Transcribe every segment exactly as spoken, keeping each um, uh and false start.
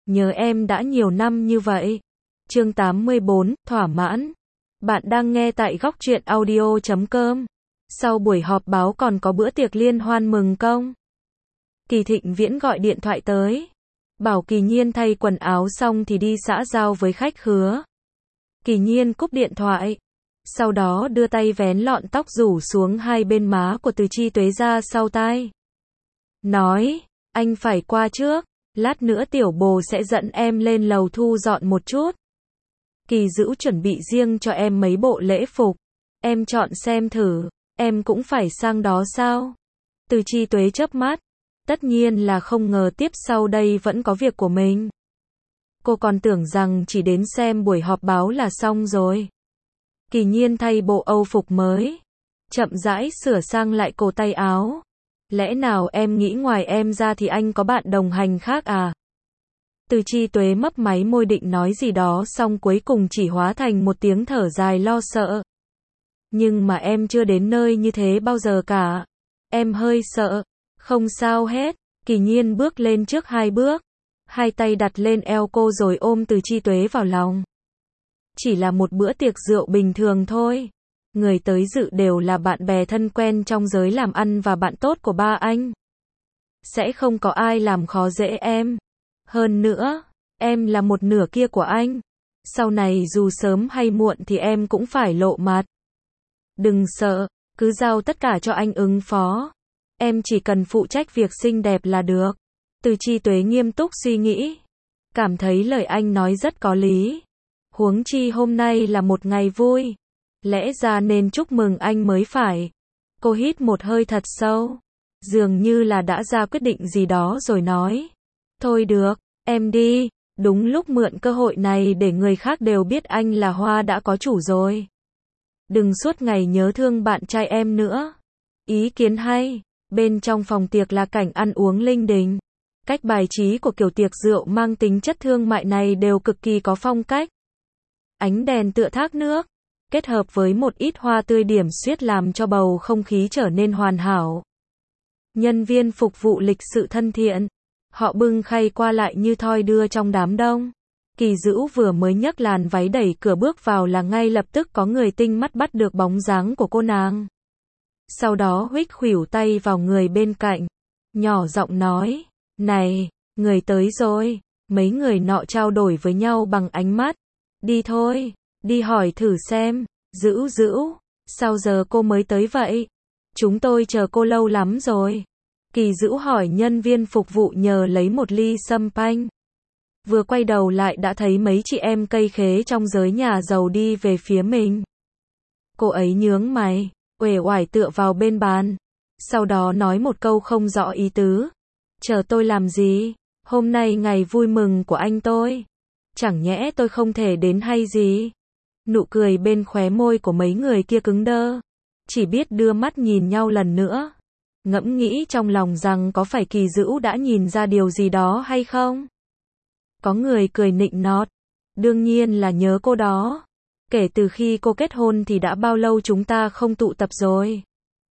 nhớ em đã nhiều năm như vậy. Chương tám mươi bốn, thỏa mãn. Bạn đang nghe tại góc truyện audio chấm com. Sau buổi họp báo còn có bữa tiệc liên hoan mừng công. Kỳ Thịnh Viễn gọi điện thoại tới. Bảo Kỳ Nhiên thay quần áo xong thì đi xã giao với khách khứa. Kỳ Nhiên cúp điện thoại. Sau đó đưa tay vén lọn tóc rủ xuống hai bên má của Từ Chi Tuế ra sau tai. Nói, anh phải qua trước, lát nữa tiểu bồ sẽ dẫn em lên lầu thu dọn một chút. Kỳ Dữu chuẩn bị riêng cho em mấy bộ lễ phục. Em chọn xem thử, em cũng phải sang đó sao? Từ Chi Tuế chớp mắt. Tất nhiên là không ngờ tiếp sau đây vẫn có việc của mình. Cô còn tưởng rằng chỉ đến xem buổi họp báo là xong rồi. Kỳ Nhiên thay bộ âu phục mới. Chậm rãi sửa sang lại cổ tay áo. Lẽ nào em nghĩ ngoài em ra thì anh có bạn đồng hành khác à? Từ Chi Tuế mấp máy môi định nói gì đó xong cuối cùng chỉ hóa thành một tiếng thở dài lo sợ. Nhưng mà em chưa đến nơi như thế bao giờ cả. Em hơi sợ. Không sao hết. Kỳ Nhiên bước lên trước hai bước. Hai tay đặt lên eo cô rồi ôm Từ Chi Tuế vào lòng. Chỉ là một bữa tiệc rượu bình thường thôi. Người tới dự đều là bạn bè thân quen trong giới làm ăn và bạn tốt của ba anh. Sẽ không có ai làm khó dễ em. Hơn nữa, em là một nửa kia của anh. Sau này dù sớm hay muộn thì em cũng phải lộ mặt. Đừng sợ, cứ giao tất cả cho anh ứng phó. Em chỉ cần phụ trách việc xinh đẹp là được. Từ Chi Tuế nghiêm túc suy nghĩ. Cảm thấy lời anh nói rất có lý. Huống chi hôm nay là một ngày vui. Lẽ ra nên chúc mừng anh mới phải. Cô hít một hơi thật sâu. Dường như là đã ra quyết định gì đó rồi nói. Thôi được, em đi. Đúng lúc mượn cơ hội này để người khác đều biết anh là Hoa đã có chủ rồi. Đừng suốt ngày nhớ thương bạn trai em nữa. Ý kiến hay. Bên trong phòng tiệc là cảnh ăn uống linh đình. Cách bài trí của kiểu tiệc rượu mang tính chất thương mại này đều cực kỳ có phong cách. Ánh đèn tựa thác nước, kết hợp với một ít hoa tươi điểm xuyết làm cho bầu không khí trở nên hoàn hảo. Nhân viên phục vụ lịch sự thân thiện. Họ bưng khay qua lại như thoi đưa trong đám đông. Kỳ Dữu vừa mới nhấc làn váy đẩy cửa bước vào là ngay lập tức có người tinh mắt bắt được bóng dáng của cô nàng. Sau đó huých khuỷu tay vào người bên cạnh. Nhỏ giọng nói, này, người tới rồi. Mấy người nọ trao đổi với nhau bằng ánh mắt. Đi thôi, đi hỏi thử xem. Dữu Dữu, sao giờ cô mới tới vậy? Chúng tôi chờ cô lâu lắm rồi. Kỳ Dữu hỏi nhân viên phục vụ nhờ lấy một ly sâm panh. Vừa quay đầu lại đã thấy mấy chị em cây khế trong giới nhà giàu đi về phía mình. Cô ấy nhướng mày, uể oải tựa vào bên bàn. Sau đó nói một câu không rõ ý tứ. Chờ tôi làm gì? Hôm nay ngày vui mừng của anh tôi. Chẳng nhẽ tôi không thể đến hay gì? Nụ cười bên khóe môi của mấy người kia cứng đơ. Chỉ biết đưa mắt nhìn nhau lần nữa. Ngẫm nghĩ trong lòng rằng có phải Kỳ Dữu đã nhìn ra điều gì đó hay không? Có người cười nịnh nọt. Đương nhiên là nhớ cô đó. Kể từ khi cô kết hôn thì đã bao lâu chúng ta không tụ tập rồi.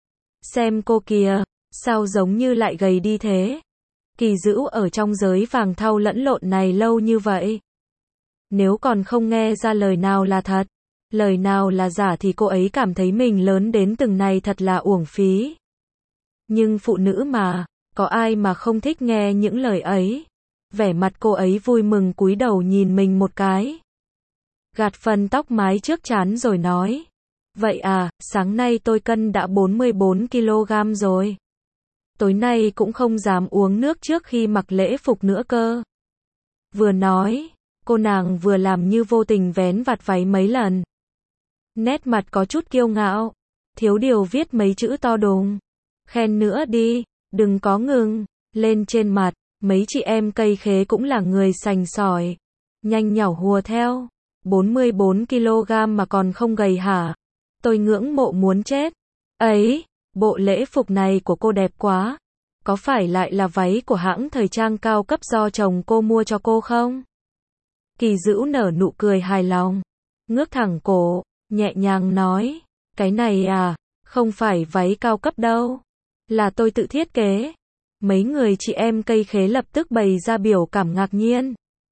Xem cô kìa, sao giống như lại gầy đi thế? Kỳ Dữu ở trong giới vàng thau lẫn lộn này lâu như vậy. Nếu còn không nghe ra lời nào là thật, lời nào là giả thì cô ấy cảm thấy mình lớn đến từng này thật là uổng phí. Nhưng phụ nữ mà, có ai mà không thích nghe những lời ấy. Vẻ mặt cô ấy vui mừng cúi đầu nhìn mình một cái. Gạt phần tóc mái trước trán rồi nói. Vậy à, sáng nay tôi cân đã bốn mươi bốn ki lô gam rồi. Tối nay cũng không dám uống nước trước khi mặc lễ phục nữa cơ. Vừa nói, cô nàng vừa làm như vô tình vén vạt váy mấy lần. Nét mặt có chút kiêu ngạo. Thiếu điều viết mấy chữ to đùng. Khen nữa đi, đừng có ngừng. Lên trên mặt, mấy chị em cây khế cũng là người sành sỏi. Nhanh nhảu hùa theo. bốn mươi bốn ki lô gam mà còn không gầy hả? Tôi ngưỡng mộ muốn chết. Ấy, bộ lễ phục này của cô đẹp quá. Có phải lại là váy của hãng thời trang cao cấp do chồng cô mua cho cô không? Kỳ Dữu nở nụ cười hài lòng. Ngước thẳng cổ, nhẹ nhàng nói. Cái này à, không phải váy cao cấp đâu. Là tôi tự thiết kế. Mấy người chị em cây khế lập tức bày ra biểu cảm ngạc nhiên.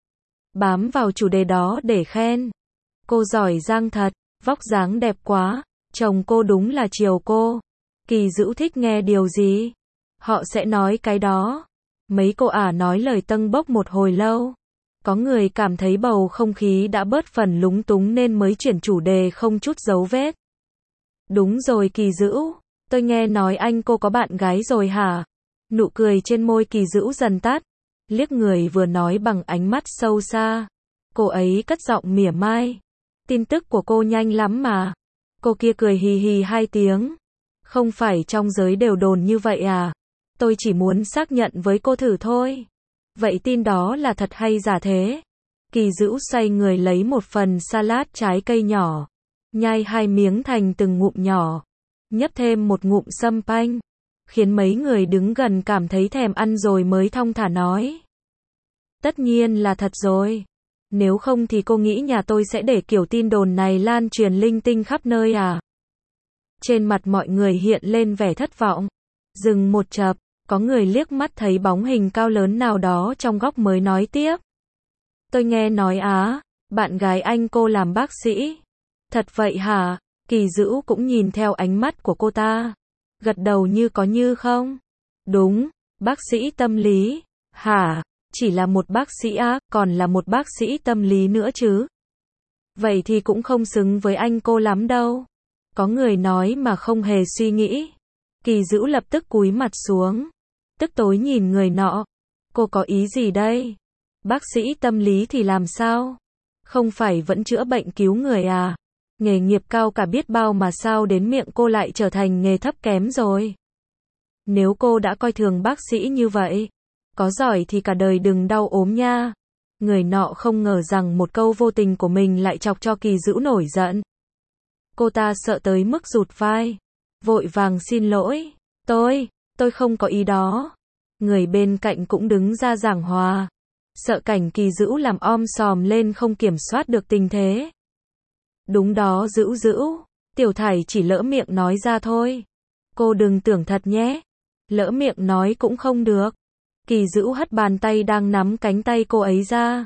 bám vào chủ đề đó để khen. Cô giỏi giang thật, vóc dáng đẹp quá, chồng cô đúng là chiều cô. Kỳ Dữu thích nghe điều gì? Họ sẽ nói cái đó. Mấy cô ả nói lời tâng bốc một hồi lâu. Có người cảm thấy bầu không khí đã bớt phần lúng túng nên mới chuyển chủ đề không chút dấu vết. Đúng rồi Kỳ Dữu, tôi nghe nói anh cô có bạn gái rồi hả? Nụ cười trên môi Kỳ Dữu dần tắt, liếc người vừa nói bằng ánh mắt sâu xa. Cô ấy cất giọng mỉa mai. Tin tức của cô nhanh lắm mà. Cô kia cười hì hì hai tiếng. Không phải trong giới đều đồn như vậy à? Tôi chỉ muốn xác nhận với cô thử thôi. Vậy tin đó là thật hay giả thế? Kỳ Dữu xoay người lấy một phần salad trái cây nhỏ, nhai hai miếng thành từng ngụm nhỏ, nhấp thêm một ngụm sâm panh, khiến mấy người đứng gần cảm thấy thèm ăn rồi mới thong thả nói. Tất nhiên là thật rồi. Nếu không thì cô nghĩ nhà tôi sẽ để kiểu tin đồn này lan truyền linh tinh khắp nơi à? Trên mặt mọi người hiện lên vẻ thất vọng. Dừng một chập, có người liếc mắt thấy bóng hình cao lớn nào đó trong góc mới nói tiếp. Tôi nghe nói á, bạn gái anh cô làm bác sĩ. Thật vậy hả? Kỳ Dữu cũng nhìn theo ánh mắt của cô ta. Gật đầu như có như không. Đúng, bác sĩ tâm lý. Hả? Chỉ là một bác sĩ á, còn là một bác sĩ tâm lý nữa chứ. Vậy thì cũng không xứng với anh cô lắm đâu. Có người nói mà không hề suy nghĩ. Kỳ Dữu lập tức cúi mặt xuống, tức tối nhìn người nọ. Cô có ý gì đây? Bác sĩ tâm lý thì làm sao? Không phải vẫn chữa bệnh cứu người à? Nghề nghiệp cao cả biết bao mà sao đến miệng cô lại trở thành nghề thấp kém rồi? Nếu cô đã coi thường bác sĩ như vậy, có giỏi thì cả đời đừng đau ốm nha. Người nọ không ngờ rằng một câu vô tình của mình lại chọc cho Kỳ Dữu nổi giận. Cô ta sợ tới mức rụt vai, vội vàng xin lỗi. Tôi, tôi không có ý đó. Người bên cạnh cũng đứng ra giảng hòa, sợ cảnh Kỳ Dữu làm om sòm lên không kiểm soát được tình thế. Đúng đó Dữu Dữu, Tiểu Thải chỉ lỡ miệng nói ra thôi. Cô đừng tưởng thật nhé. Lỡ miệng nói cũng không được. Kỳ Dữu hất bàn tay đang nắm cánh tay cô ấy ra.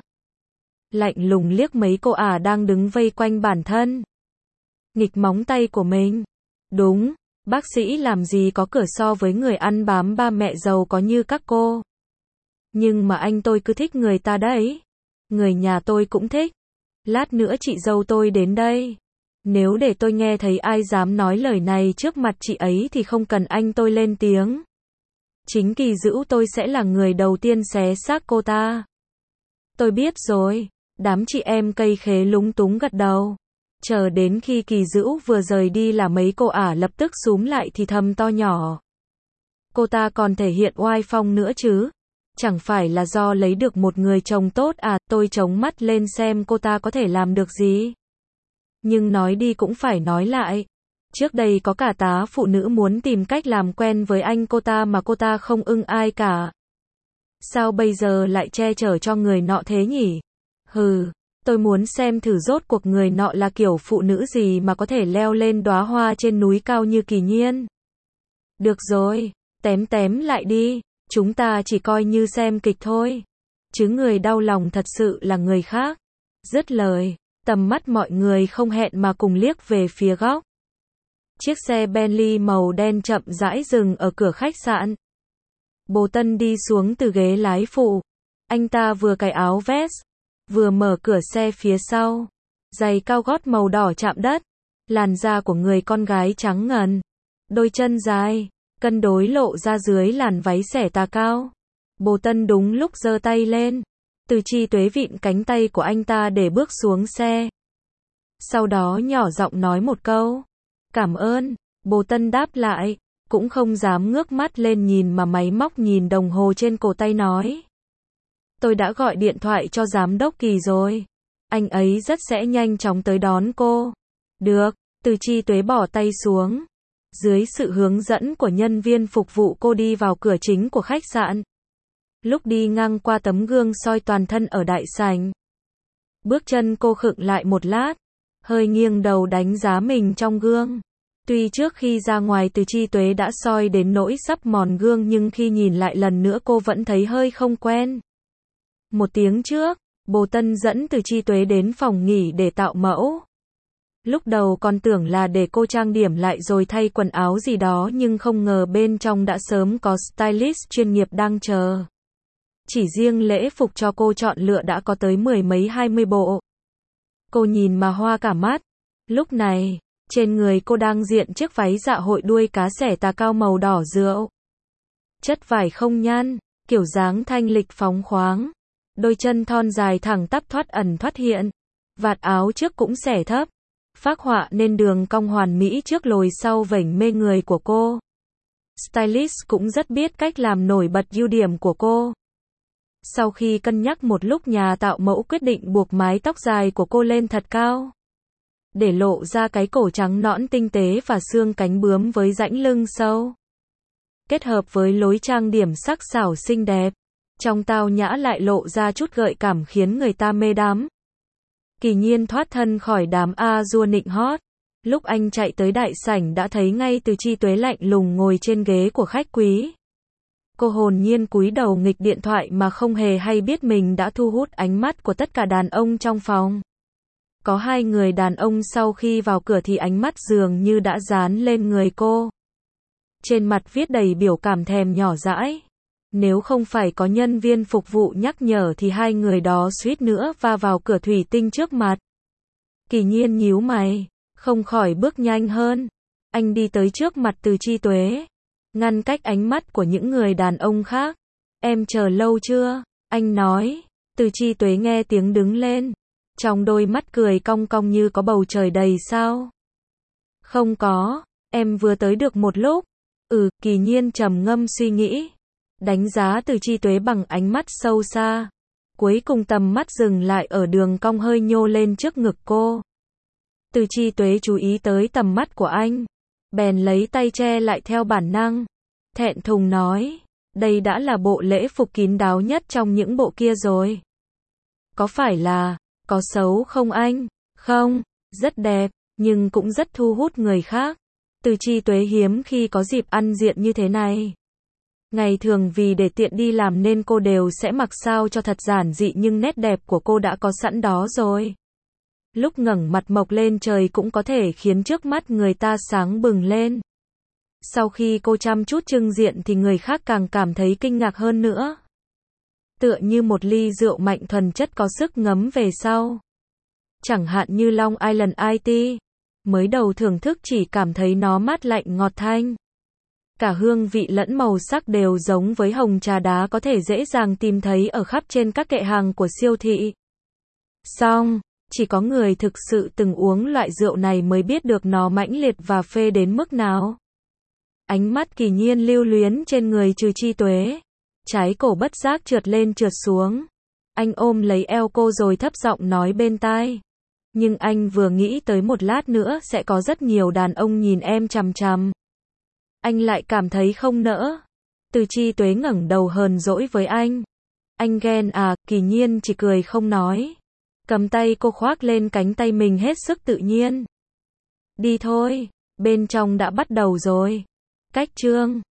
Lạnh lùng liếc mấy cô ả đang đứng vây quanh bản thân. Nghịch móng tay của mình. Đúng, bác sĩ làm gì có cửa so với người ăn bám ba mẹ giàu có như các cô. Nhưng mà anh tôi cứ thích người ta đấy. Người nhà tôi cũng thích. Lát nữa chị dâu tôi đến đây. Nếu để tôi nghe thấy ai dám nói lời này trước mặt chị ấy thì không cần anh tôi lên tiếng. Chính Kỳ Dữu tôi sẽ là người đầu tiên xé xác cô ta. Tôi biết rồi. Đám chị em cây khế lúng túng gật đầu. Chờ đến khi Kỳ Dữu vừa rời đi là mấy cô ả lập tức xúm lại thì thầm to nhỏ. Cô ta còn thể hiện oai phong nữa chứ. Chẳng phải là do lấy được một người chồng tốt à, tôi chống mắt lên xem cô ta có thể làm được gì. Nhưng nói đi cũng phải nói lại. Trước đây có cả tá phụ nữ muốn tìm cách làm quen với anh cô ta mà cô ta không ưng ai cả. Sao bây giờ lại che chở cho người nọ thế nhỉ? Hừ, tôi muốn xem thử rốt cuộc người nọ là kiểu phụ nữ gì mà có thể leo lên đóa hoa trên núi cao như Kỳ Nhiên. Được rồi, tém tém lại đi, chúng ta chỉ coi như xem kịch thôi. Chứ người đau lòng thật sự là người khác. Dứt lời, tầm mắt mọi người không hẹn mà cùng liếc về phía góc. Chiếc xe Bentley màu đen chậm rãi dừng ở cửa khách sạn. Bồ Tân đi xuống từ ghế lái phụ. Anh ta vừa cài áo vest, vừa mở cửa xe phía sau. Giày cao gót màu đỏ chạm đất. Làn da của người con gái trắng ngần. Đôi chân dài, cân đối lộ ra dưới làn váy xẻ tà cao. Bồ Tân đúng lúc giơ tay lên. Từ Chi Tuế vịn cánh tay của anh ta để bước xuống xe. Sau đó nhỏ giọng nói một câu. Cảm ơn. Bồ Tân đáp lại, cũng không dám ngước mắt lên nhìn mà máy móc nhìn đồng hồ trên cổ tay nói. Tôi đã gọi điện thoại cho giám đốc Kỳ rồi. Anh ấy rất sẽ nhanh chóng tới đón cô. Được, Từ Chi Tuế bỏ tay xuống. Dưới sự hướng dẫn của nhân viên phục vụ cô đi vào cửa chính của khách sạn. Lúc đi ngang qua tấm gương soi toàn thân ở đại sảnh. Bước chân cô khựng lại một lát. Hơi nghiêng đầu đánh giá mình trong gương. Tuy trước khi ra ngoài Từ Chi Tuế đã soi đến nỗi sắp mòn gương nhưng khi nhìn lại lần nữa cô vẫn thấy hơi không quen. Một tiếng trước, Bồ Tân dẫn Từ Chi Tuế đến phòng nghỉ để tạo mẫu. Lúc đầu còn tưởng là để cô trang điểm lại rồi thay quần áo gì đó nhưng không ngờ bên trong đã sớm có stylist chuyên nghiệp đang chờ. Chỉ riêng lễ phục cho cô chọn lựa đã có tới mười mấy hai mươi bộ. Cô nhìn mà hoa cả mắt. Lúc này, trên người cô đang diện chiếc váy dạ hội đuôi cá sẻ tà cao màu đỏ rượu. Chất vải không nhăn, kiểu dáng thanh lịch phóng khoáng. Đôi chân thon dài thẳng tắp thoát ẩn thoát hiện. Vạt áo trước cũng xẻ thấp. Phác họa nên đường cong hoàn mỹ trước lồi sau vểnh mê người của cô. Stylist cũng rất biết cách làm nổi bật ưu điểm của cô. Sau khi cân nhắc một lúc, nhà tạo mẫu quyết định buộc mái tóc dài của cô lên thật cao. Để lộ ra cái cổ trắng nõn tinh tế và xương cánh bướm với rãnh lưng sâu. Kết hợp với lối trang điểm sắc sảo xinh đẹp. Trong tao nhã lại lộ ra chút gợi cảm khiến người ta mê đắm. Kỳ Nhiên thoát thân khỏi đám a dua nịnh hót. Lúc anh chạy tới đại sảnh đã thấy ngay Từ Chi Tuế lạnh lùng ngồi trên ghế của khách quý. Cô hồn nhiên cúi đầu nghịch điện thoại mà không hề hay biết mình đã thu hút ánh mắt của tất cả đàn ông trong phòng. Có hai người đàn ông sau khi vào cửa thì ánh mắt dường như đã dán lên người cô. Trên mặt viết đầy biểu cảm thèm nhỏ dãi. Nếu không phải có nhân viên phục vụ nhắc nhở thì hai người đó suýt nữa va vào cửa thủy tinh trước mặt. Kỳ Nhiên nhíu mày, không khỏi bước nhanh hơn. Anh đi tới trước mặt Từ Chi Tuế, ngăn cách ánh mắt của những người đàn ông khác. Em chờ lâu chưa? Anh nói. Từ Chi Tuế nghe tiếng đứng lên. Trong đôi mắt cười cong cong như có bầu trời đầy sao. Không có, em vừa tới được một lúc. Ừ, Kỳ Nhiên trầm ngâm suy nghĩ. Đánh giá Từ Chi Tuế bằng ánh mắt sâu xa. Cuối cùng tầm mắt dừng lại ở đường cong hơi nhô lên trước ngực cô. Từ Chi Tuế chú ý tới tầm mắt của anh. Bèn lấy tay che lại theo bản năng. Thẹn thùng nói. Đây đã là bộ lễ phục kín đáo nhất trong những bộ kia rồi. Có phải là, có xấu không anh? Không, rất đẹp, nhưng cũng rất thu hút người khác. Từ Chi Tuế hiếm khi có dịp ăn diện như thế này. Ngày thường vì để tiện đi làm nên cô đều sẽ mặc sao cho thật giản dị nhưng nét đẹp của cô đã có sẵn đó rồi. Lúc ngẩng mặt mộc lên trời cũng có thể khiến trước mắt người ta sáng bừng lên. Sau khi cô chăm chút trưng diện thì người khác càng cảm thấy kinh ngạc hơn nữa. Tựa như một ly rượu mạnh thuần chất có sức ngấm về sau. Chẳng hạn như Long Island i tê. Mới đầu thưởng thức chỉ cảm thấy nó mát lạnh ngọt thanh. Cả hương vị lẫn màu sắc đều giống với hồng trà đá có thể dễ dàng tìm thấy ở khắp trên các kệ hàng của siêu thị. Song, chỉ có người thực sự từng uống loại rượu này mới biết được nó mãnh liệt và phê đến mức nào. Ánh mắt Kỳ Nhiên lưu luyến trên người Từ Chi Tuế. Trái cổ bất giác trượt lên trượt xuống. Anh ôm lấy eo cô rồi thấp giọng nói bên tai. Nhưng anh vừa nghĩ tới một lát nữa sẽ có rất nhiều đàn ông nhìn em chằm chằm. Anh lại cảm thấy không nỡ. Từ Chi Tuế ngẩng đầu hờn dỗi với anh. Anh ghen à? Kỳ Nhiên chỉ cười không nói. Cầm tay cô khoác lên cánh tay mình hết sức tự nhiên. Đi thôi, bên trong đã bắt đầu rồi. Cách chương